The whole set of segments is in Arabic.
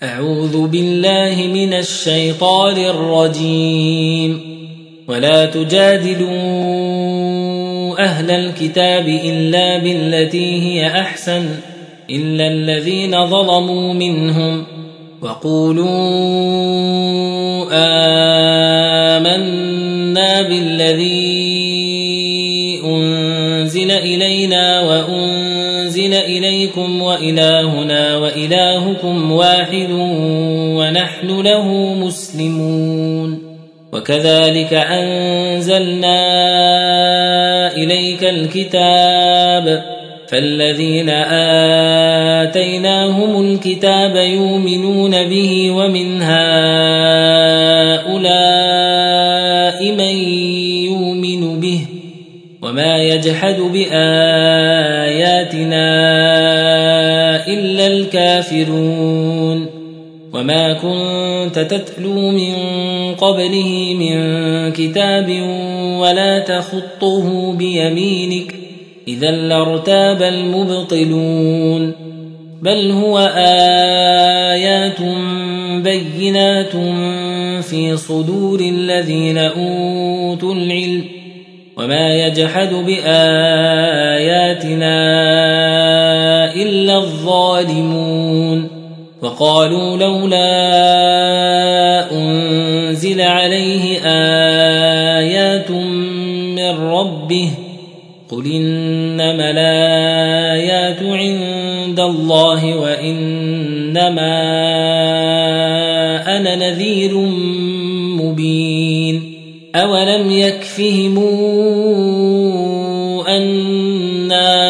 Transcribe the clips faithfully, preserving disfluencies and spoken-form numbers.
أعوذ بالله من الشيطان الرجيم. ولا تجادلوا أهل الكتاب إلا بالتي هي أحسن إلا الذين ظلموا منهم وقولوا آمنا بالذي أنزل إلينا وأنزل إليكم وإلهنا وإلهكم واحد ونحن له مسلمون. وكذلك أنزلنا إليك الكتاب فالذين آتيناهم الكتاب يؤمنون به ومن هؤلاء من يؤمن به وما يجحد بآياتنا إلا الكافرون. وما كنت تتلو من قبله من كتاب ولا تخطه بيمينك إذا لارتاب المبطلون. بل هو آيات بينات في صدور الذين أوتوا العلم وما يجحد بآياتنا إلا الظالمون. وقالوا لولا أنزل عليه آيات من ربه قل إنما الآيات عند الله وإنما أنا نذير مبين. أولم يكفهم أنا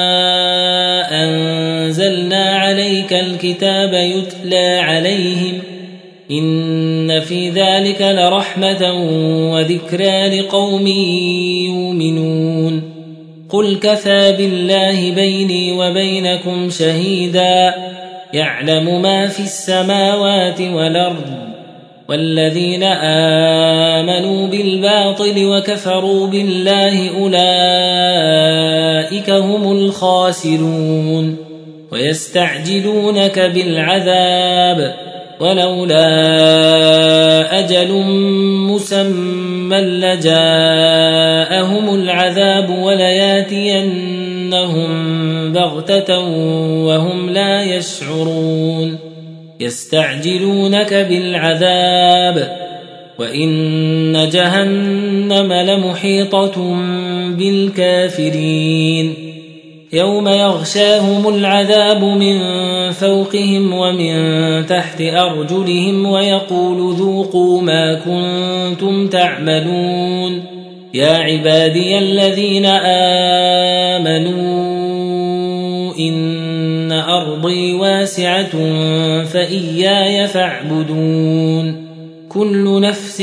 أنزلنا عليك الكتاب يتلى عليهم إن في ذلك لرحمة وذكرى لقوم يؤمنون. قل كفى بالله بيني وبينكم شهيدا يعلم ما في السماوات والأرض والذين آمنوا بالباطل وكفروا بالله أولئك هم الخاسرون. ويستعجلونك بالعذاب ولولا أجل مسمى لجاءهم العذاب ولياتينهم بغتة وهم لا يشعرون. يستعجلونك بالعذاب وإن جهنم لمحيطة بالكافرين. يوم يغشاهم العذاب من فوقهم ومن تحت أرجلهم ويقول ذوقوا ما كنتم تعملون. يا عبادي الذين آمنوا إن أرضي واسعة فإياي فاعبدون. كل نفس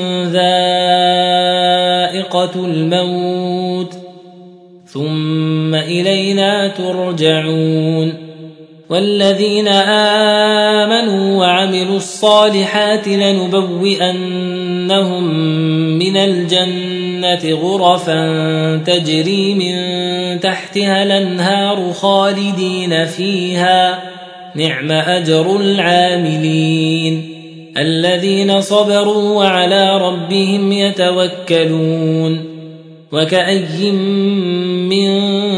ذائقة الموت ثم إلينا ترجعون. والذين آمنوا وعملوا الصالحات لنبوئنهم من الجنة غرفا تجري من تحتها الأنهار خالدين فيها نعم أجر العاملين الذين صبروا وعلى ربهم يتوكلون. وكأي من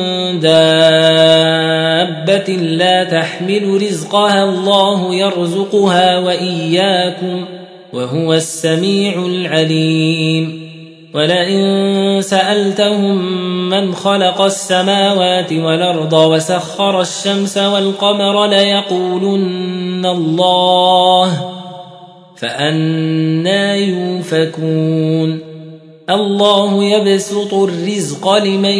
دابة لا تحمل رزقها الله يرزقها وإياكم وهو السميع العليم. ولئن سألتهم من خلق السماوات والأرض وسخر الشمس والقمر ليقولن الله فأنى يؤفكون. الله يبسط الرزق لمن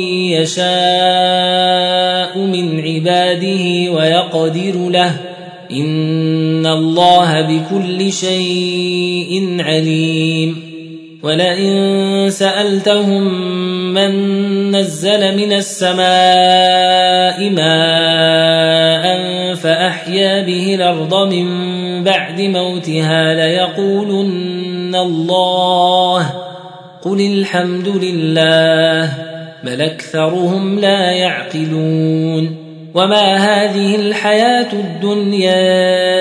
يشاء من عباده ويقدر له إن الله بكل شيء عليم. ولئن سألتهم من نزل من السماء ماء فأحيا به الأرض من بعد موتها ليقولن الله قل الحمد لله بل أكثرهم لا يعقلون. وما هذه الحياة الدنيا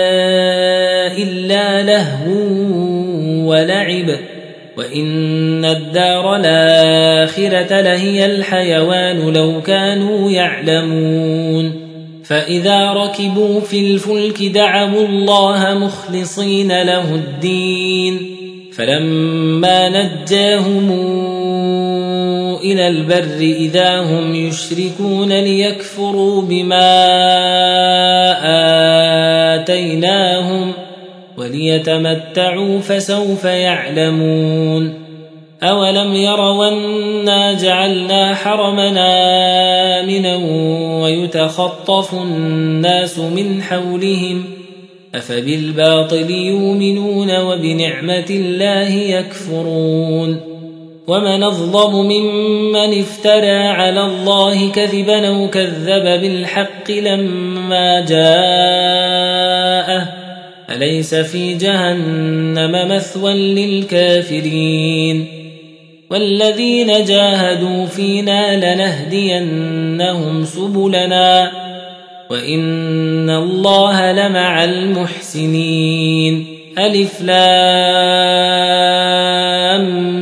إلا لهو ولعب وإن الدار الآخرة لهي الحيوان لو كانوا يعلمون فإذا ركبوا في الفلك دعوا الله مخلصين له الدين فلما نجاهم إلى البر إذا هم يشركون ليكفروا بما آتيناهم وليتمتعوا فسوف يعلمون أولم يروا أنا جعلنا حرمنا آمنا ويتخطف الناس من حولهم أفبالباطل يؤمنون وبنعمة الله يكفرون ومن أظلم ممن افترى على الله كذبا أو كذب بالحق لما جاءه أليس في جهنم مثوى للكافرين والذين جاهدوا فينا لنهدينهم سبلنا وإن الله لمع المحسنين ألف لام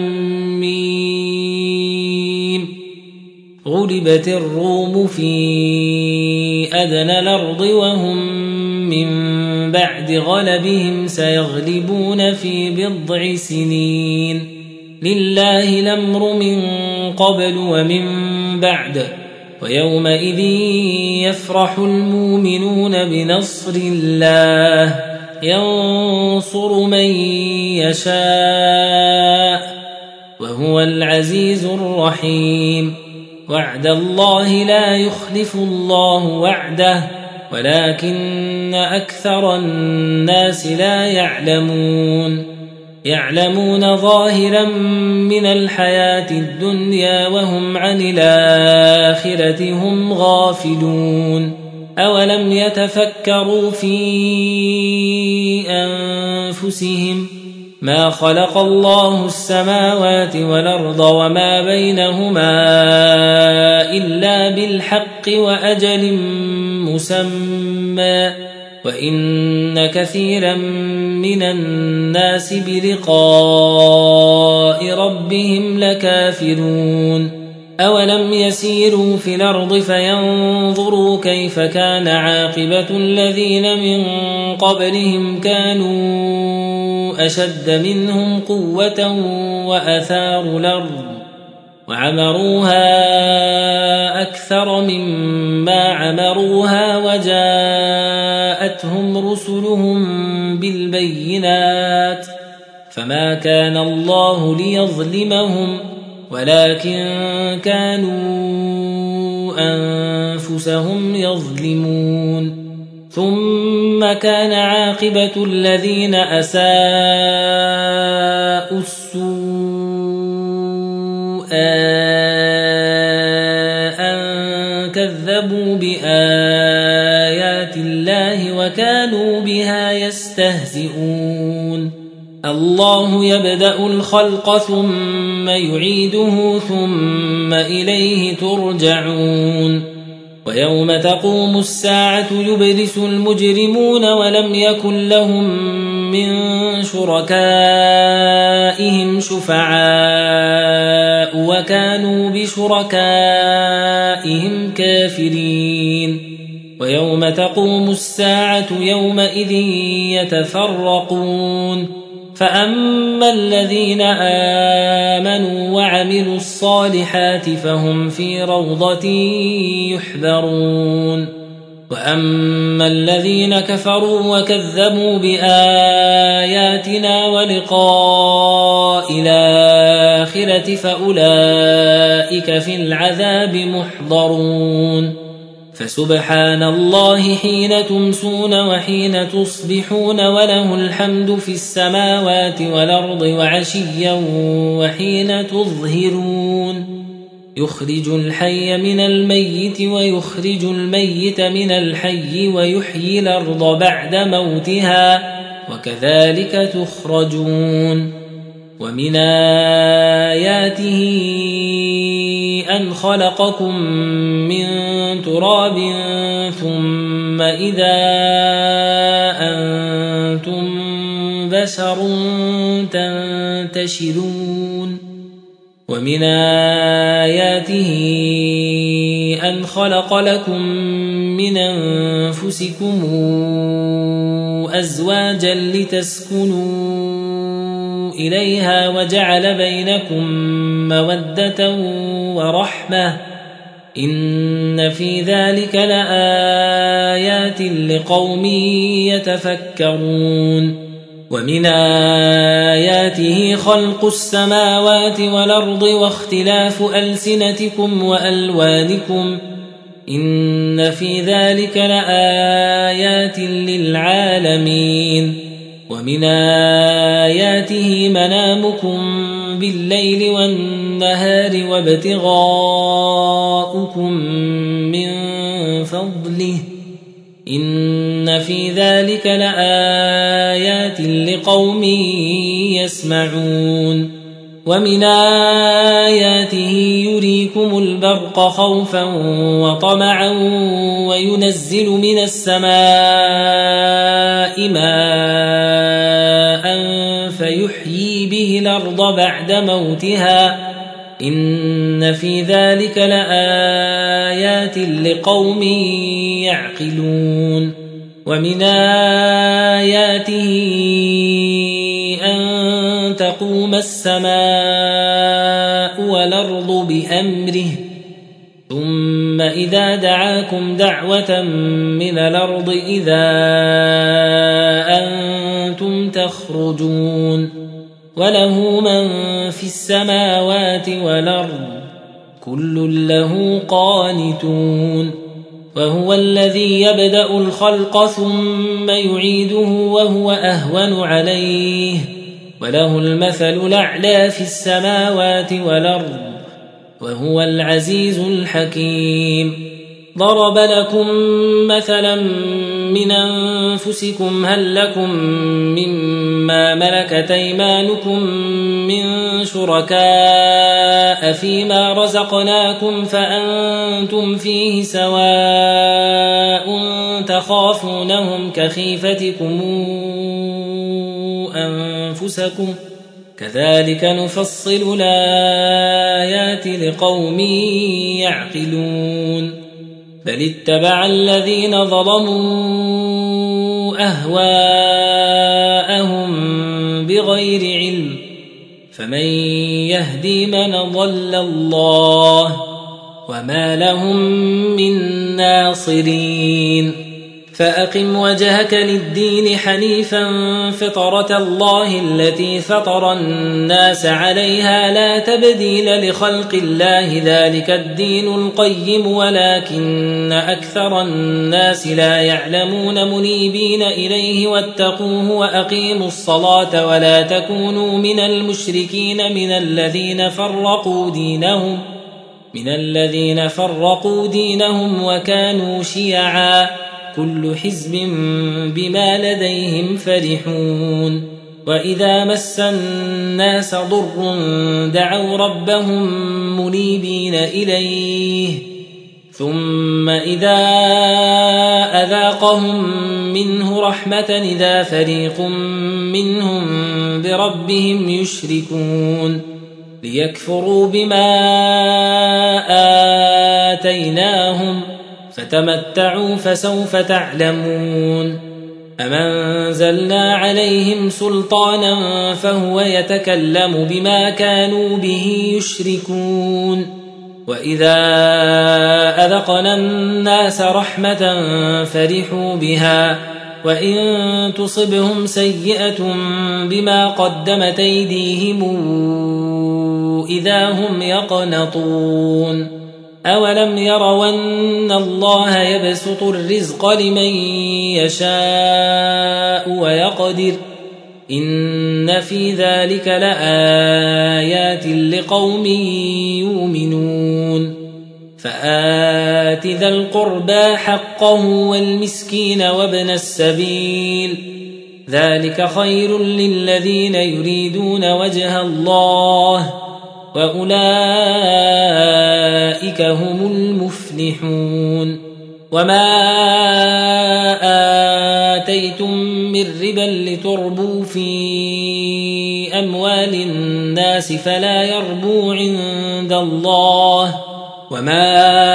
ميم غلبت الروم في أدنى الأرض وهم من بعد غلبهم سيغلبون في بضع سنين لله الأمر من قبل ومن بعد ويومئذ يفرح المؤمنون بنصر الله ينصر من يشاء وهو العزيز الرحيم وعد الله لا يخلف الله وعده ولكن أكثر الناس لا يعلمون يعلمون ظاهرا من الحياة الدنيا وهم عن الآخرة هم غافلون أولم يتفكروا في أنفسهم ما خلق الله السماوات والأرض وما بينهما إلا بالحق وأجل مسمى وإن كثيرا من الناس بلقاء ربهم لكافرون أولم يسيروا في الأرض فينظروا كيف كان عاقبة الذين من قبلهم كانوا أشد منهم قوة وأثاروا الأرض وعمروها أكثر مما عمروها وجاءتهم رسلهم بالبينات فما كان الله ليظلمهم ولكن كانوا أنفسهم يظلمون ثم كان عاقبة الذين أساءوا السوء أن كذبوا بآيات الله وكانوا بها يستهزئون الله يبدأ الخلق ثم يعيده ثم إليه ترجعون ويوم تقوم الساعة يبلس المجرمون ولم يكن لهم من شركائهم شفعاء وكانوا بشركائهم كافرين ويوم تقوم الساعة يومئذ يتفرقون فأما الذين آمنوا وعملوا الصالحات فهم في روضة يحبرون وأما الذين كفروا وكذبوا بآياتنا ولقاء الآخرة فأولئك في العذاب محضرون فسبحان الله حين تمسون وحين تصبحون وله الحمد في السماوات والأرض وعشيا وحين تظهرون يخرج الحي من الميت ويخرج الميت من الحي ويحيي الأرض بعد موتها وكذلك تخرجون ومن آياته أن خلقكم من تراب ثم إذا أنتم بشر تنتشرون ومن آياته أن خلق لكم من أنفسكم أزواجا لتسكنوا إليها وجعل بينكم مودة ورحمة إن في ذلك لآيات لقوم يتفكرون ومن آياته خلق السماوات والأرض واختلاف ألسنتكم وألوانكم إن في ذلك لآيات للعالمين ومن آياته منامكم بالليل والنهار وابتغاؤكم من فضله إن في ذلك لآيات لقوم يسمعون ومن آياته يريكم البرق خوفا وطمعا وينزل من السماء ماء فيحيي به الأرض بعد موتها إن في ذلك لآيات لقوم يعقلون ومن آياته أن تقوم السماء والأرض بأمره ثم إذا دعاكم دعوة من الأرض إذا أنتم تخرجون وله من في السماوات والأرض كل له قانتون وهو الذي يبدأ الخلق ثم يعيده وهو أهون عليه وله المثل الأعلى في السماوات والأرض وهو العزيز الحكيم ضرب لكم مثلا من أنفسكم هل لكم مما ملكت أيمانكم من شركاء فيما رزقناكم فأنتم فيه سواء تخافونهم كخيفتكم أنفسكم كذلك نفصل الآيات لقوم يعقلون بل اتبع الذين ظلموا أهواءهم بغير علم فمن يهدي من ضل الله وما لهم من ناصرين فأقم وجهك للدين حنيفا فطرة الله التي فطر الناس عليها لا تبديل لخلق الله ذلك الدين القيم ولكن أكثر الناس لا يعلمون منيبين إليه واتقوه وأقيموا الصلاة ولا تكونوا من المشركين من الذين فرقوا دينهم من الذين فرقوا دينهم وكانوا شيعا كل حزب بما لديهم فرحون وإذا مس الناس ضر دعوا ربهم منيبين إليه ثم إذا أذاقهم منه رحمة إذا فريق منهم بربهم يشركون ليكفروا بما آتيناهم فتمتعوا فسوف تعلمون أم أنزلنا عليهم سلطانا فهو يتكلم بما كانوا به يشركون وإذا أذقنا الناس رحمة فرحوا بها وإن تصبهم سيئة بما قدمت أيديهم إذا هم يقنطون أولم يروا أن الله يبسط الرزق لمن يشاء ويقدر إن في ذلك لآيات لقوم يؤمنون فآت ذا القربى حقه والمسكين وابن السبيل ذلك خير للذين يريدون وجه الله وأولئك هم المفلحون وما آتيتم من ربا لتربوا في أموال الناس فلا يربو عند الله وما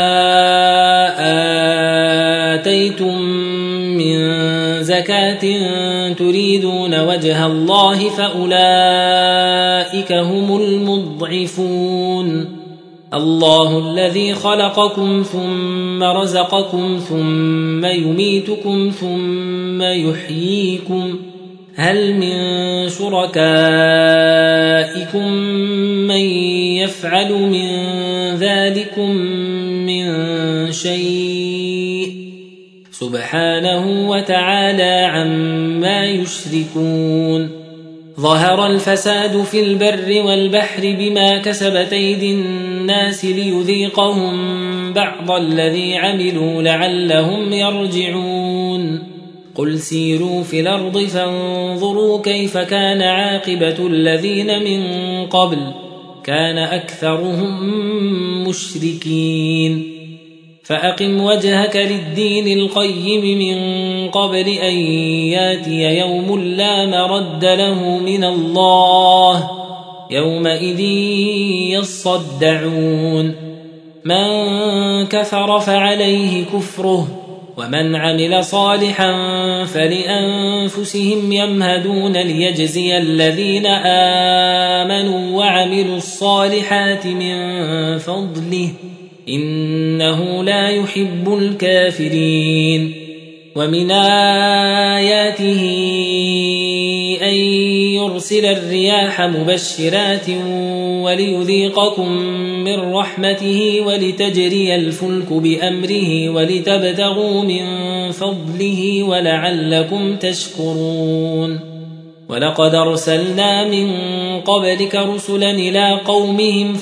آتيتم من زكاة تريدون وجه الله فأولئك هم المضعفون الله الذي خلقكم ثم رزقكم ثم يميتكم ثم يحييكم هل من شركائكم من يفعل من ذلكم من شيء سبحانه وتعالى عما يشركون ظهر الفساد في البر والبحر بما كسبت أيدي الناس ليذيقهم بعض الذي عملوا لعلهم يرجعون قل سيروا في الأرض فانظروا كيف كان عاقبة الذين من قبل كان أكثرهم مشركين فأقم وجهك للدين القيم من قبل أن ياتي يوم لا مرد له من الله يومئذ يصدعون من كفر فعليه كفره ومن عمل صالحا فلأنفسهم يمهدون ليجزي الذين آمنوا وعملوا الصالحات من فضله إنه لا يحب الكافرين ومن آياته أن يرسل الرياح مبشرات وليذيقكم من رحمته ولتجري الفلك بأمره ولتبتغوا من فضله ولعلكم تشكرون ولقد أرسلنا من قبلك رسلا إلى قومهم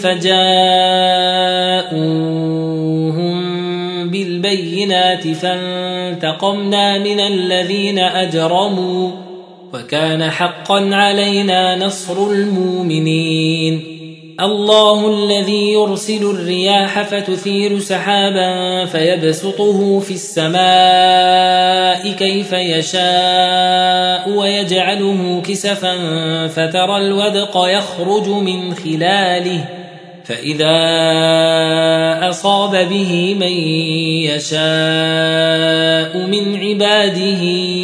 فجاءوهم بالبينات فانتقمنا من الذين أجرموا وكان حقا علينا نصر المؤمنين الله الذي يرسل الرياح فتثير سحابا فيبسطه في السماء كيف يشاء ويجعله كسفا فترى الودق يخرج من خلاله فإذا أصاب به من يشاء من عباده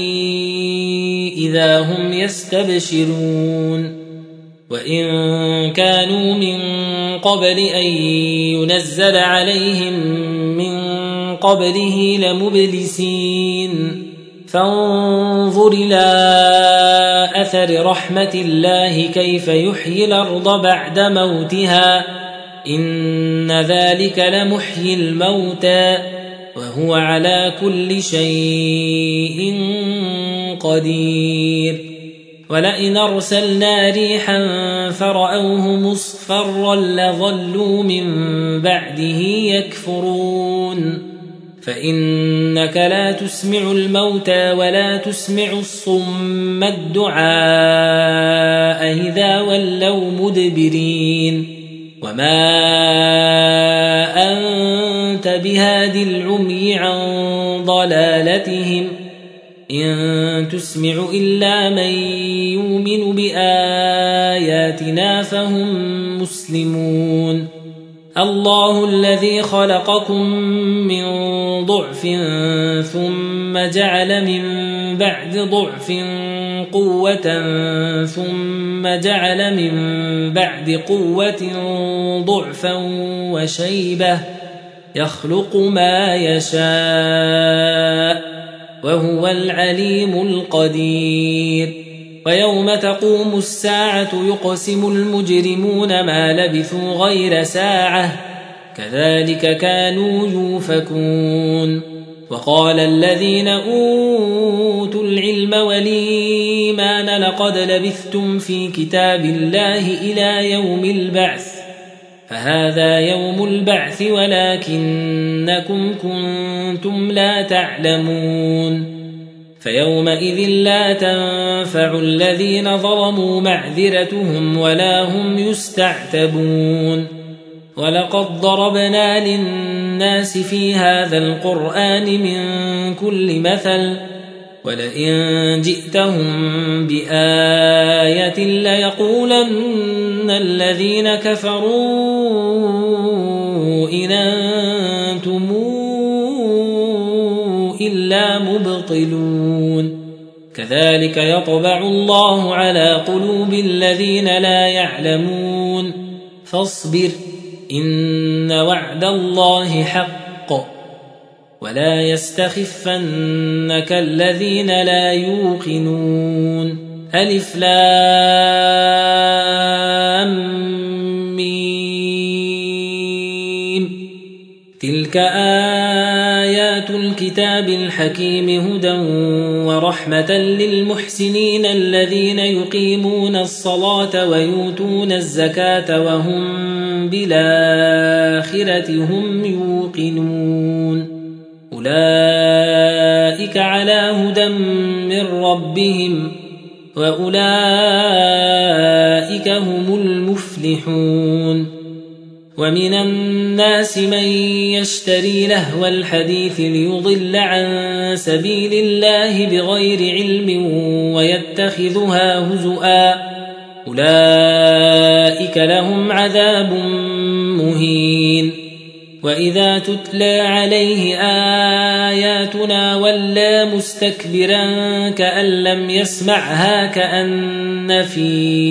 إذا هم يستبشرون وإن كانوا من قبل أن ينزل عليهم من قبله لمبلسين فانظر إلى أثر رحمة الله كيف يحيي الأرض بعد موتها إن ذلك لمحيي الموتى وهو على كل شيء قدير ولئن أرسلنا ريحا فرأوه مصفرا لظلوا من بعده يكفرون فإنك لا تسمع الموتى ولا تسمع الصم الدعاء إذا ولوا مدبرين وما أنت بهاد العمي عن ضلالتهم إن تسمع إلا من يؤمن بآياتنا فهم مسلمون الله الذي خلقكم من ضعف ثم جعل من بعد ضعف قوة ثم جعل من بعد قوة ضعفا وشيبة يخلق ما يشاء وهو العليم القدير ويوم تقوم الساعة يقسم المجرمون ما لبثوا غير ساعة كذلك كانوا يوفكون وقال الذين أوتوا العلم والإيمان لقد لبثتم في كتاب الله إلى يوم البعث فهذا يوم البعث ولكنكم كنتم لا تعلمون فيومئذ لا تنفع الذين ظلموا معذرتهم ولا هم يستعتبون ولقد ضربنا للناس في هذا القرآن من كل مثل ولئن جئتهم بآية ليقولن الذين كفروا إن أنتم إلا مبطلون كذلك يطبع الله على قلوب الذين لا يعلمون فاصبر إن وعد الله حق ولا يستخفنك الذين لا يوقنون ألف لام ميم تلك آيات الكتاب الحكيم هدى ورحمة للمحسنين الذين يقيمون الصلاة ويؤتون الزكاة وهم بالآخرة هم يوقنون أولئك على هدى من ربهم وأولئك هم المفلحون ومن الناس من يشتري لهو الحديث ليضل عن سبيل الله بغير علم ويتخذها هزؤا أولئك لهم عذاب مهين وإذا تتلى عليه آياتنا ولى مستكبرا كأن لم يسمعها كأن في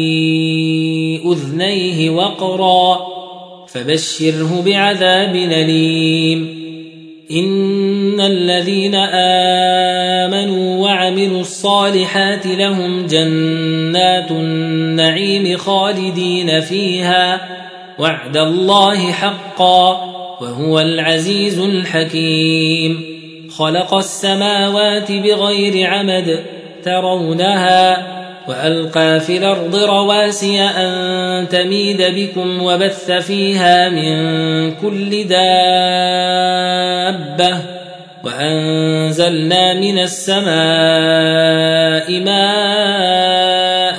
أذنيه وقرا فبشره بعذاب أليم إن الذين آمنوا وعملوا الصالحات لهم جنات النعيم خالدين فيها وعد الله حقا وهو العزيز الحكيم خلق السماوات بغير عمد ترونها وألقى في الأرض رواسي أن تميد بكم وبث فيها من كل دابة وأنزلنا من السماء ماء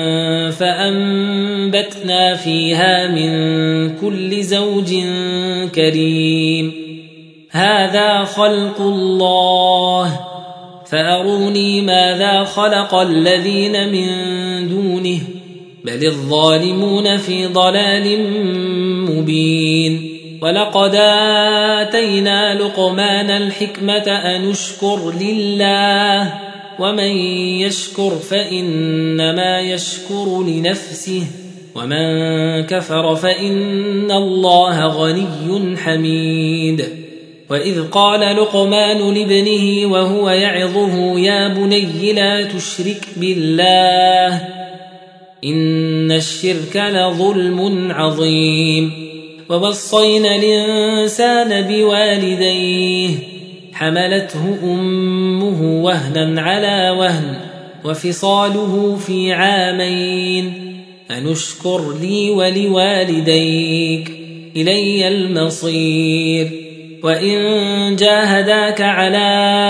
فأنبتنا فيها من كل زوج كريم هذا خلق الله فأروني ماذا خلق الذين من دونه بل الظالمون في ضلال مبين ولقد آتينا لقمان الحكمة أن اشكر لله ومن يشكر فإنما يشكر لنفسه ومن كفر فإن الله غني حميد وإذ قال لقمان لابنه وهو يعظه يا بني لا تشرك بالله إن الشرك لظلم عظيم ووصينا الإنسان بوالديه حملته أمه وهنا على وهن وفصاله في عامين أن اشكر لي ولوالديك إلي المصير وإن جاهداك على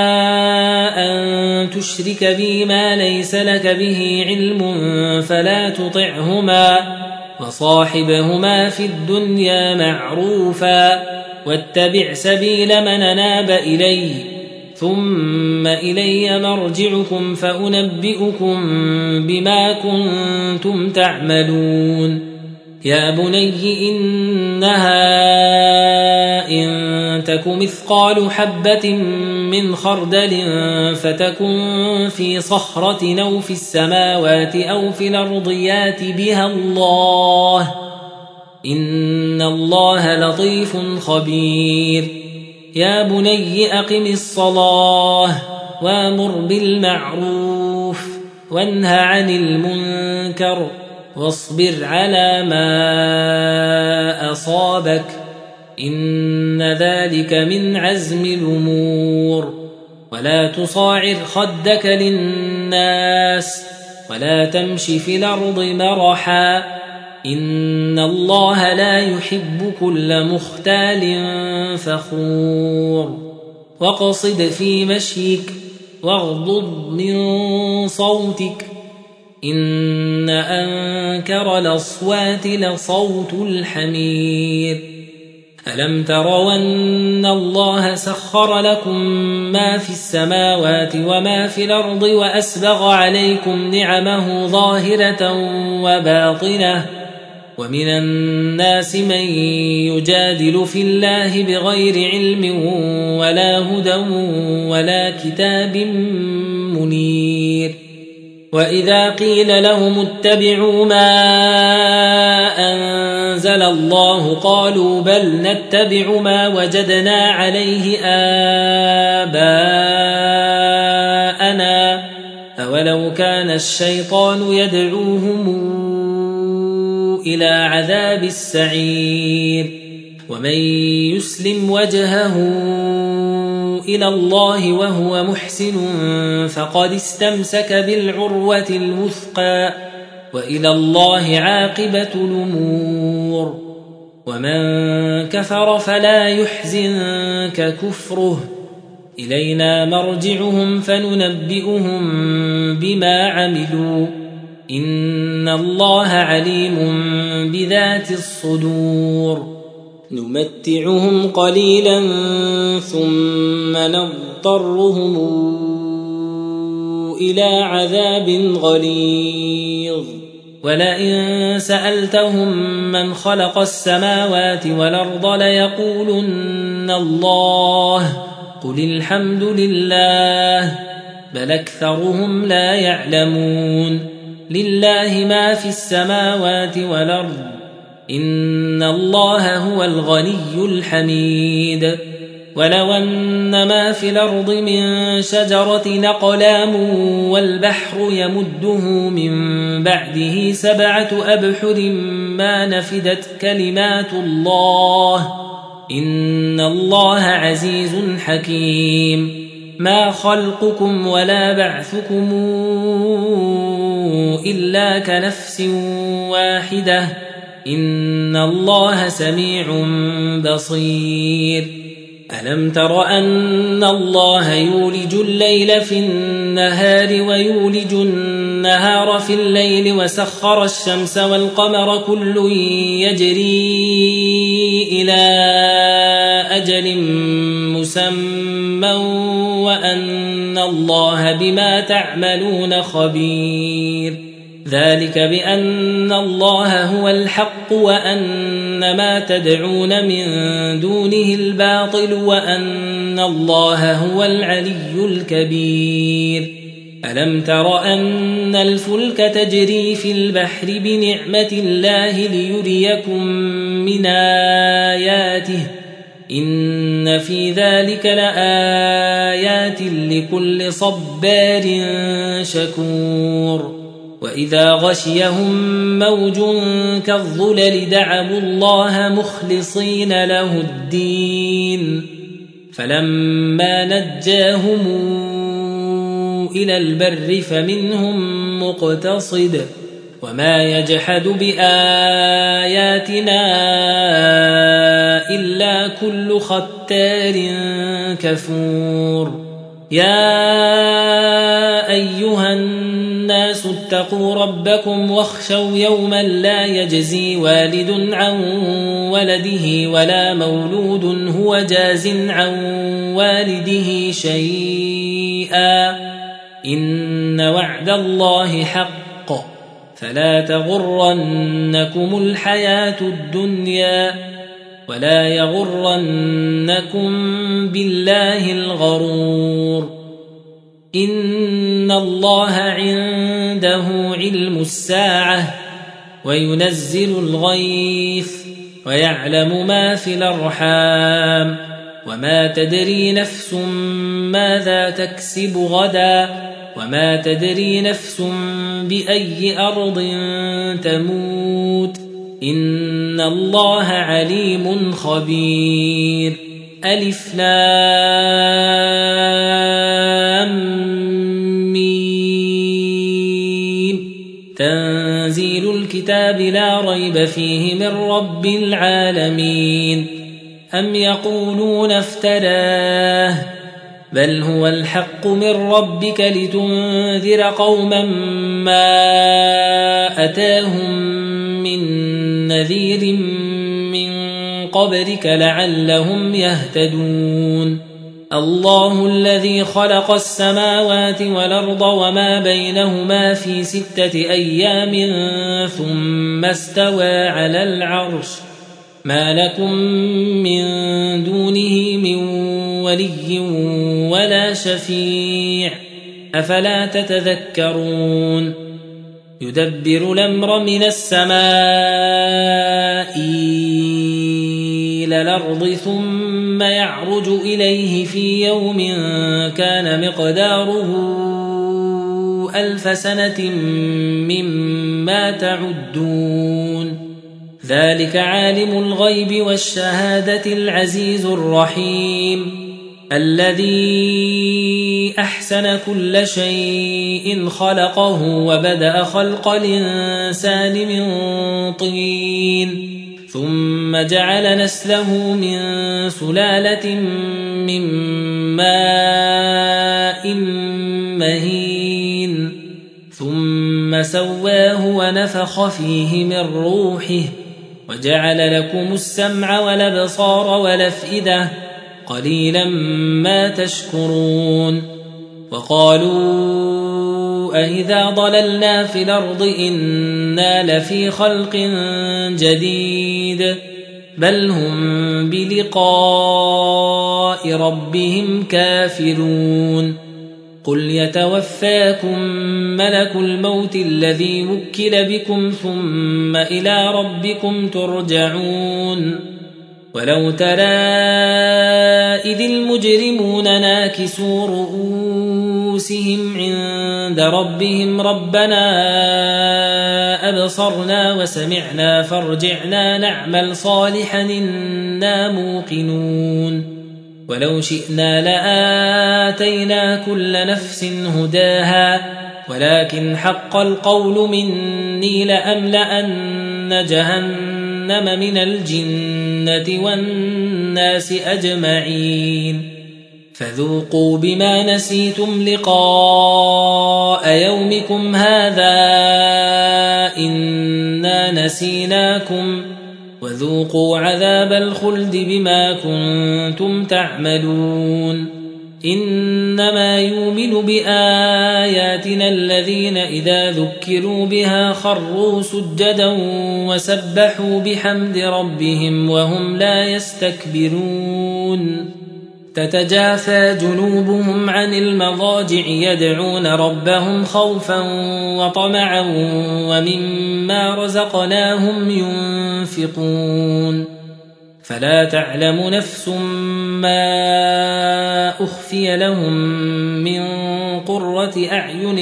أن تشرك بي ما ليس لك به علم فلا تطعهما وصاحبهما في الدنيا معروفا واتبع سبيل من أناب إلي ثم إلي مرجعكم فأنبئكم بما كنتم تعملون يا بني إنها إن تك مثقال حبة من خردل فتكن في صخرة أو في السماوات أو في الأرض يات بها الله إن الله لطيف خبير يا بني أقم الصلاة وامر بالمعروف وانه عن المنكر واصبر على ما أصابك إن ذلك من عزم الأمور ولا تصاعر خدك للناس ولا تمش في الأرض مرحا إن الله لا يحب كل مختال فخور واقصد في مشيك واغضض من صوتك إن أنكر الأصوات لصوت الحمير ألم تروا أن الله سخر لكم ما في السماوات وما في الأرض وأسبغ عليكم نعمه ظاهرة وباطنة ومن الناس من يجادل في الله بغير علم ولا هدى ولا كتاب منير وإذا قيل لهم اتبعوا ما أنزل الله قالوا بل نتبع ما وجدنا عليه آباءنا أولو كان الشيطان يدعوهم إلى عذاب السعير ومن يسلم وجهه إلى الله وهو محسن فقد استمسك بالعروة الوثقى وإلى الله عاقبة الأمور ومن كفر فلا يحزنك كفره إلينا مرجعهم فننبئهم بما عملوا إن الله عليم بذات الصدور نمتعهم قليلا ثم نضطرهم إلى عذاب غليظ ولئن سألتهم من خلق السماوات والأرض ليقولن الله قل الحمد لله بل أكثرهم لا يعلمون لله ما في السماوات والأرض إن الله هو الغني الحميد ولو أن ما في الأرض من شجرة أقلام والبحر يمده من بعده سبعة أبحر ما نفدت كلمات الله إن الله عزيز حكيم ما خلقكم ولا بعثكم إلا كنفس واحدة إن الله سميع بصير ألم تر أن الله يولج الليل في النهار ويولج النهار في الليل وسخر الشمس والقمر كل يجري إلى أجل مسمى وأن الله بما تعملون خبير ذلك بأن الله هو الحق وأن ما تدعون من دونه الباطل وأن الله هو العلي الكبير ألم تر أن الفلك تجري في البحر بنعمة الله ليريكم من آياته إن في ذلك لآيات لكل صبار شكور وإذا غشيهم موج كالظلل دعوا الله مخلصين له الدين فلما نجاهم إلى البر فمنهم مقتصد وما يجحد بآياتنا إلا كل ختار كفور يا أيها الناس اتقوا ربكم واخشوا يوما لا يجزي والد عن ولده ولا مولود هو جاز عن والده شيئا إن وعد الله حق فلا تغرنكم الحياة الدنيا ولا يغرنكم بالله الغرور إن الله عنده علم الساعة وينزل الغيث ويعلم ما في الأرحام وما تدري نفس ماذا تكسب غدا وما تدري نفس بأي أرض تموت إن الله عليم خبير ألف لام ميم تنزيل الكتاب لا ريب فيه من رب العالمين أم يقولون افتراه بل هو الحق من ربك لتنذر قوما ما أتاهم من نذير من قبلك لعلهم يهتدون الله الذي خلق السماوات والأرض وما بينهما في ستة أيام ثم استوى على العرش ما لكم من دونه من ولي ولا شفيع أفلا تتذكرون يدبر الأمر من السماء إلى الأرض ثم يعرج إليه في يوم كان مقداره ألف سنة مما تعدون ذلك عالم الغيب والشهادة العزيز الرحيم الذي أحسن كل شيء خلقه وبدأ خلق الإنسان من طين ثم جعل نسله من سلالة من ماء مهين ثم سواه ونفخ فيه من روحه وجعل لكم السمع والأبصار والأفئدة قليلا ما تشكرون وقالوا أإذا ضللنا في الأرض إنا لفي خلق جديد بل هم بلقاء ربهم كافرون قل يتوفاكم ملك الموت الذي وكل بكم ثم إلى ربكم ترجعون ولو ترى إذ المجرمون ناكسوا رؤوسهم عند ربهم ربنا أبصرنا وسمعنا فارجعنا نعمل صالحا إنا موقنون ولو شئنا لآتينا كل نفس هداها ولكن حق القول مني لأملأن جهنم من الجنة والناس أجمعين فذوقوا بما نسيتم لقاء يومكم هذا إنا نسيناكم وذوقوا عذاب الخلد بما كنتم تعملون إنما يؤمن بآياتنا الذين إذا ذكروا بها خروا سجدا وسبحوا بحمد ربهم وهم لا يستكبرون تتجافى جنوبهم عن المضاجع يدعون ربهم خوفا وطمعا ومما رزقناهم ينفقون فلا تعلم نفس ما أخفي لهم من قرة أعين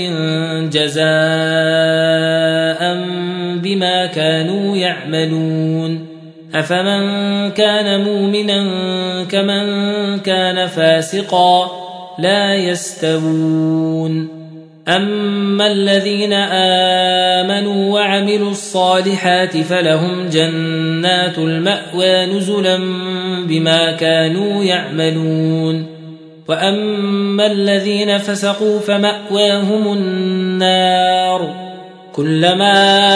جزاء بما كانوا يعملون أفمن كان مؤمنا كمن كان فاسقا لا يستوون أما الذين آمنوا وعملوا الصالحات فلهم جنات المأوى نزلا بما كانوا يعملون وأما الذين فسقوا فمأواهم النار كلما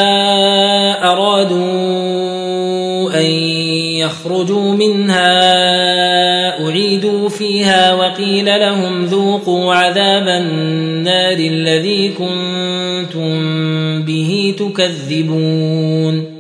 أرادوا أن يخرجوا منها أعيدوا فيها وقيل لهم ذوقوا عذاب النار الذي كنتم به تكذبون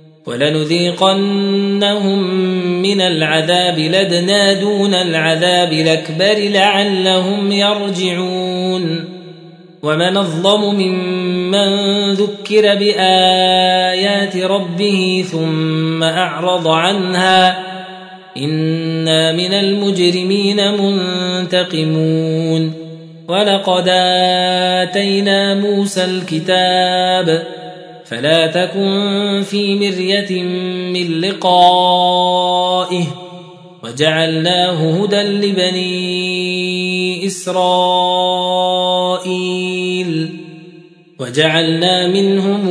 ولنذيقنهم من العذاب لدنا دون العذاب الأكبر لعلهم يرجعون ومن أظلم ممن ذكر بآيات ربه ثم أعرض عنها إنا من المجرمين منتقمون ولقد آتينا موسى الكتاب فلا تكن في مرية من لقائه وجعلناه هدى لبني إسرائيل وجعلنا منهم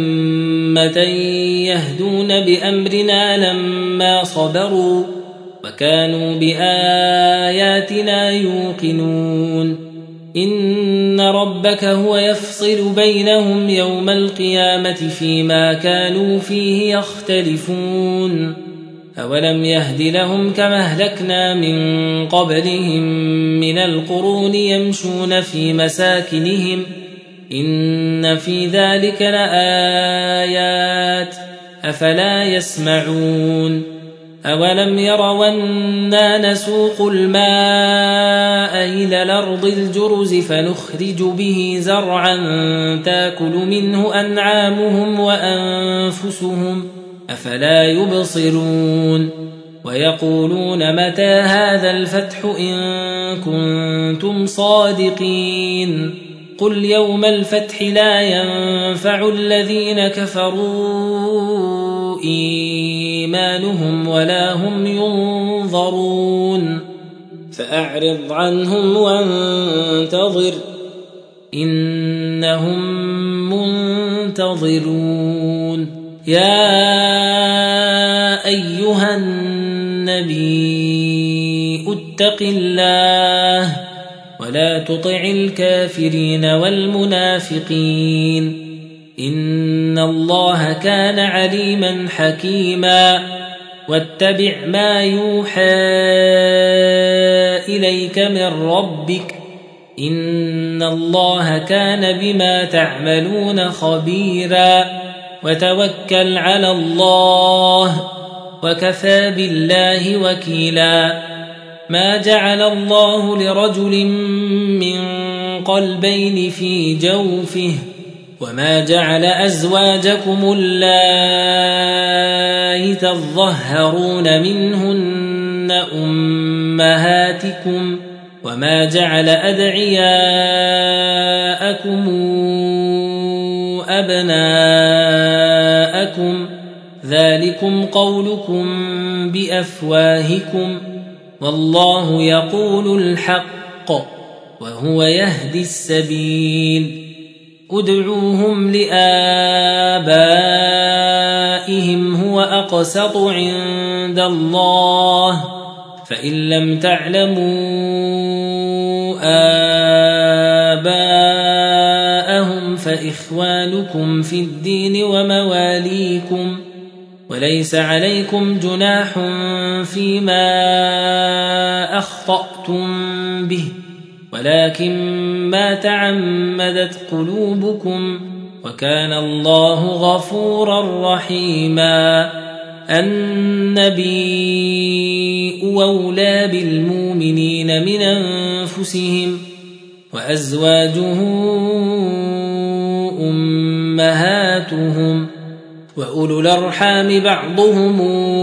أئمة يهدون بأمرنا لما صبروا وكانوا بآياتنا يوقنون إن ربك هو يفصل بينهم يوم القيامة فيما كانوا فيه يختلفون أولم يهد لهم كما أهلكنا من قبلهم من القرون يمشون في مساكنهم إن في ذلك لآيات أفلا يسمعون أولم يروا أنا نسوق الماء إلى الأرض الجرز فنخرج به زرعا تاكل منه أنعامهم وأنفسهم أفلا يبصرون ويقولون متى هذا الفتح إن كنتم صادقين قل يوم الفتح لا ينفع الذين كفروا إيمانهم ولا هم ينظرون فأعرض عنهم وانتظر إنهم منتظرون يا أيها النبي اتق الله ولا تطع الكافرين والمنافقين إن الله كان عليما حكيما واتبع ما يوحى إليك من ربك إن الله كان بما تعملون خبيرا وتوكل على الله وكفى بالله وكيلا ما جعل الله لرجل من قلبين في جوفه وما جعل أزواجكم اللائي تظهرون منهن أمهاتكم وما جعل أدعياءكم أبناءكم ذلكم قولكم بأفواهكم والله يقول الحق وهو يهدي السبيل ادعوهم لآبائهم هو أقسط عند الله فإن لم تعلموا آباءهم فإخوانكم في الدين ومواليكم وليس عليكم جناح فيما أخطأتم به ولكن ما تعمدت قلوبكم وكان الله غفورا رحيما النبي أولى بالمؤمنين من أنفسهم وأزواجه أمهاتهم وأولو الأرحام بعضهم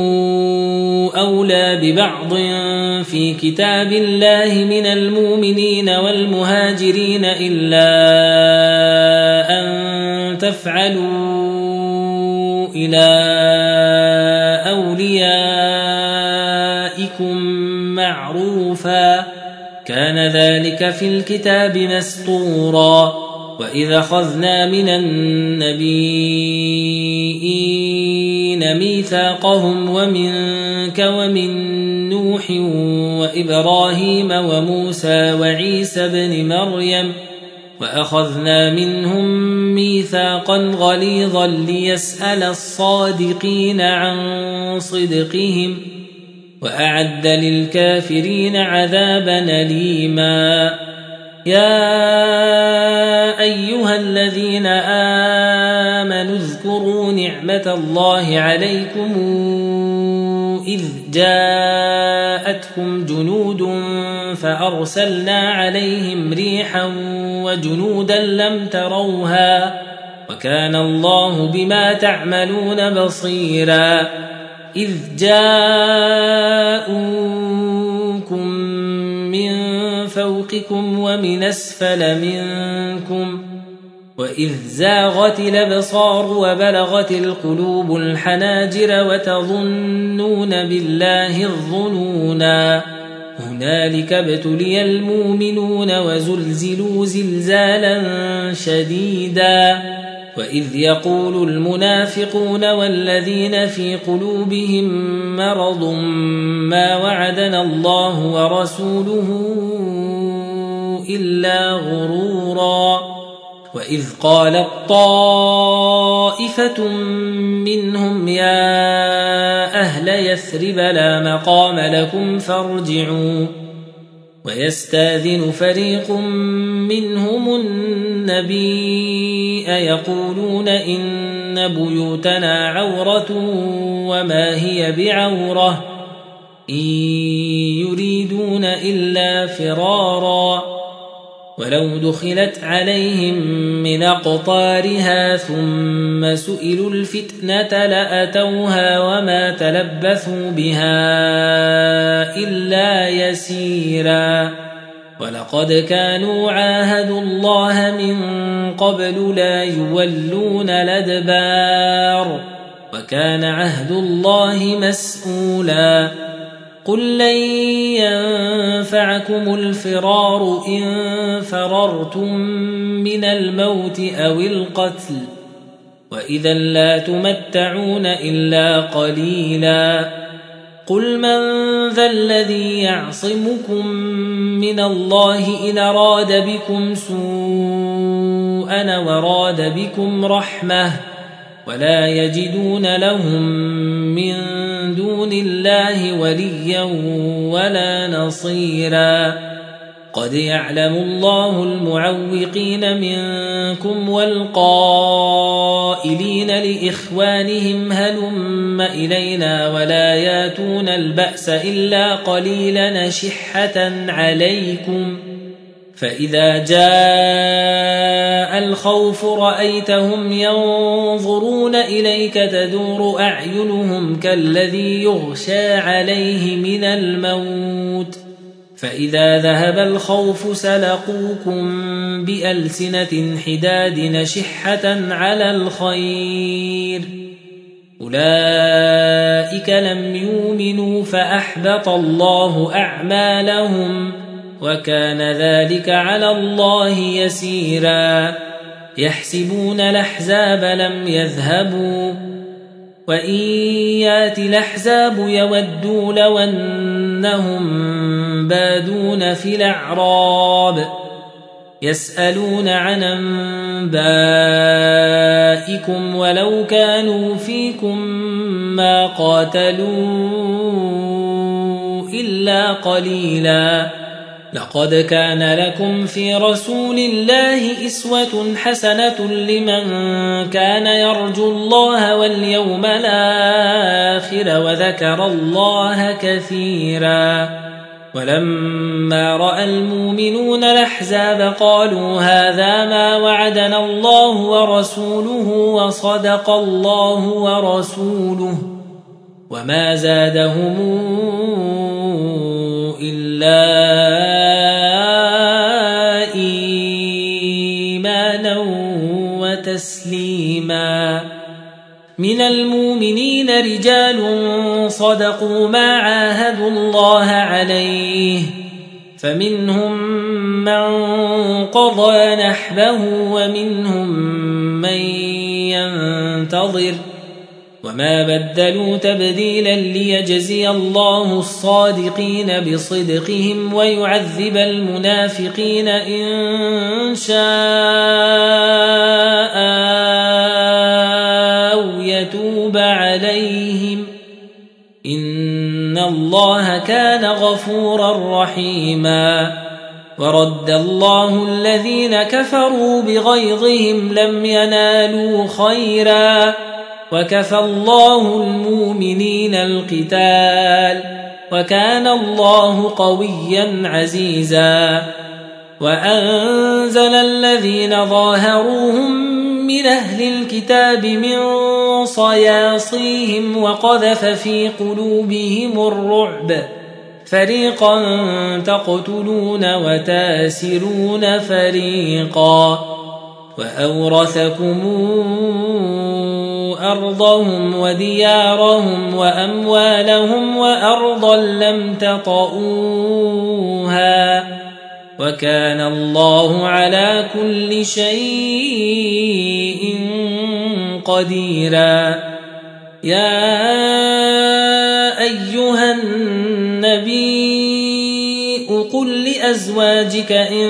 أولى ببعض في كتاب الله من المؤمنين والمهاجرين إلا أن تفعلوا إلى أوليائكم معروفا كان ذلك في الكتاب مسطورا وإذا أخذنا من النبيين ميثاقهم ومنك ومن نوح وإبراهيم وموسى وعيسى بن مريم وأخذنا منهم ميثاقا غليظا ليسأل الصادقين عن صدقهم وأعد للكافرين عذابا أليما يا أيها الذين آمنوا اذكروا نعمة الله عليكم إذ جاءتكم جنود فأرسلنا عليهم ريحا وجنودا لم تروها وكان الله بما تعملون بصيرا إذ جاءوكم من فوقكم ومن أسفل منكم وإذ زاغت الأبصار وبلغت القلوب الحناجر وتظنون بالله الظنونا هنالك ابتلي المؤمنون وزلزلوا زلزالا شديدا وإذ يقول المنافقون والذين في قلوبهم مرض ما وعدنا الله ورسوله إلا غرورا وإذ قالت طائفة منهم يا أهل يثرب لا مقام لكم فارجعوا ويستاذن فريق منهم النبي يقولون إن بيوتنا عورة وما هي بعورة إن يريدون إلا فرارا ولو دخلت عليهم من أقطارها ثم سئلوا الفتنة لأتوها وما تلبثوا بها إلا يسيرا ولقد كانوا عاهدوا الله من قبل لا يولون الأدبار وكان عهد الله مسؤولا قل لن ينفعكم الفرار إن فررتم من الموت أو القتل وإذا لا تمتعون إلا قليلا قل من ذا الذي يعصمكم من الله إن أراد بكم سوءا وراد بكم رحمة ولا يجدون لهم من دون الله وليا ولا نصيرا قد يعلم الله المعوقين منكم والقائلين لإخوانهم هلم إلينا ولا ياتون البأس إلا قليلا نشحة عليكم فإذا جاء الخوف رأيتهم ينظرون إليك تدور أعينهم كالذي يغشى عليه من الموت فإذا ذهب الخوف سلقوكم بألسنة حداد نشحة على الخير أولئك لم يؤمنوا فأحبط الله أعمالهم وكان ذلك على الله يسيرا يحسبون الأحزاب لم يذهبوا وإن يات الأحزاب يودوا لو أنهم بادون في الأعراب يسألون عن أنبائكم ولو كانوا فيكم ما قاتلوا إلا قليلا لقد كان لكم في رسول الله إسوة حسنة لمن كان يرجو الله واليوم الآخر وذكر الله كثيرا ولما رأى المؤمنون الأحزاب قالوا هذا ما وعدنا الله ورسوله وصدق الله ورسوله وما زادهم إلا إيمانا وتسليما من المؤمنين رجال صدقوا ما عاهدوا الله عليه فمنهم من قضى نحبه ومنهم من ينتظر وما بدلوا تبديلا ليجزي الله الصادقين بصدقهم ويعذب المنافقين إن شاء أو يتوب عليهم إن الله كان غفورا رحيما ورد الله الذين كفروا بغيظهم لم ينالوا خيرا وكفى الله المؤمنين القتال وكان الله قويا عزيزا وأنزل الذين ظاهروهم من أهل الكتاب من صياصيهم وقذف في قلوبهم الرعب فريقا تقتلون وتاسرون فريقا وأورثكم أرضهم وديارهم وأموالهم وأرضا لم تطئوها وكان الله على كل شيء قديرا يا أيها النبي قل لأزواجك إن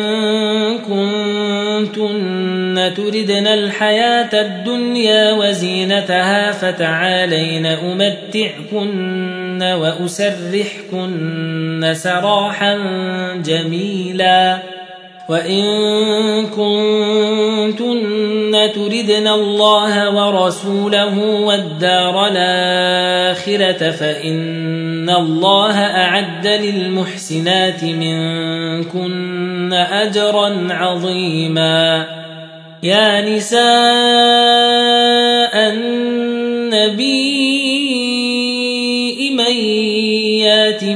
كنتن تردن الحياة الدنيا وزينتها فتعالين أمتعكن وأسرحكن سراحا جميلا وإن كنتن تردن الله ورسوله والدار الآخرة فإن الله أعد للمحسنات منكن أجرا عظيما يا نساء النبي من يات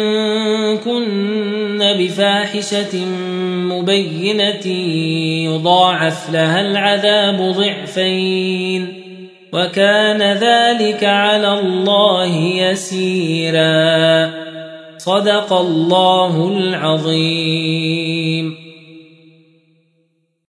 منكن بفاحشة مبينة يضاعف لها العذاب ضعفين وكان ذلك على الله يسيرا صدق الله العظيم.